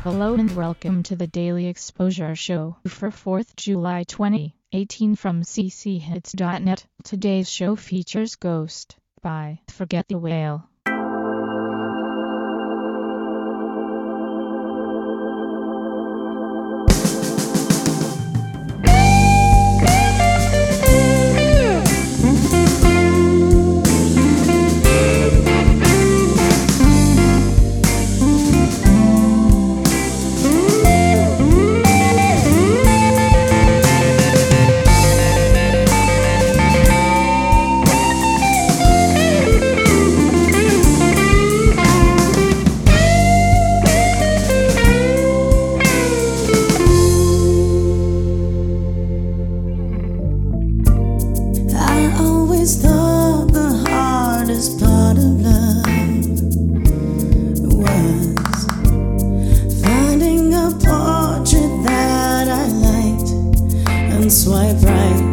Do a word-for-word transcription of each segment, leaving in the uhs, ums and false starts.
Hello and welcome to the Daily Exposure Show for fourth of July twenty eighteen from c c hits dot net. Today's show features Ghost by Forget the Whale. Thought the hardest part of love was finding a portrait that I liked and swipe right,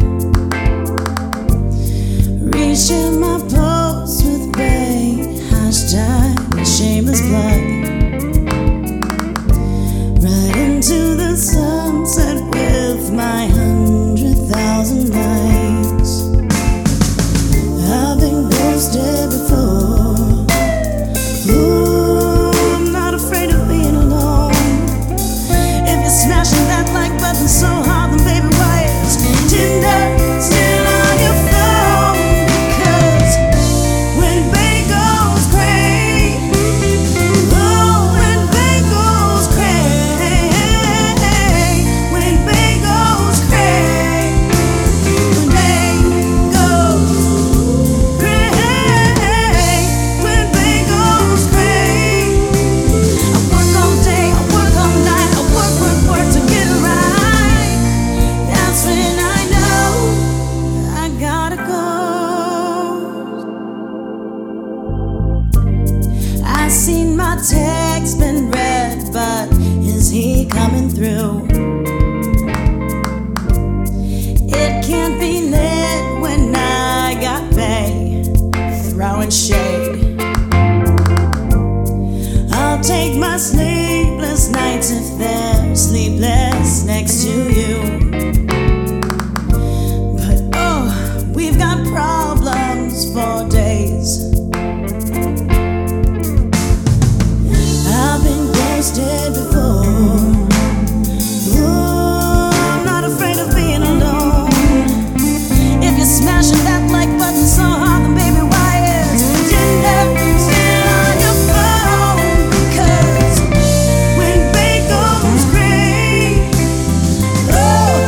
reaching my post with bae, hashtag shameless plug, right into the sunset with my hundred thousand likes. I've been ghosted before. Ooh, I'm not afraid of being alone. If you're smashing that like button so hard, then baby, why is Tinder still on your phone? Because when bae goes cray, oh, when bae goes cray, when bae goes cray, when bae goes seen my text been read, but is he coming through? It can't be lit when I got bae throwing shade. I'll take my sleepless nights if they're sleepless next to you. But oh, we've got problems for days. I've been ghosted before. Ooh, I'm not afraid of being alone. If you're smashing that like button so hard, then baby, why is Tinder still on your phone? Because when bae goes cray, oh,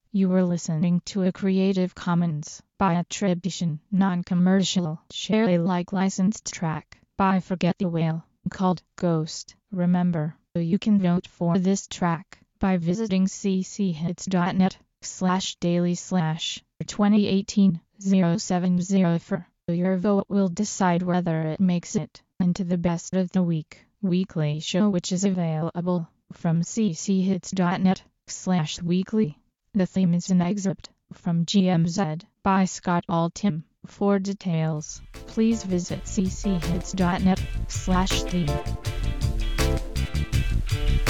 You were listening to a Creative Commons by attribution, non-commercial, share Alike licensed track by Forget the Whale called Ghost. Remember, you can vote for this track by visiting cchits.net slash daily slash twenty eighteen oh seven oh four. Your vote will decide whether it makes it into the Best of the Week weekly show, which is available from cchits.net slash weekly. The theme is an excerpt from G M Z by Scott Altham. For details, please visit cchits.net slash theme.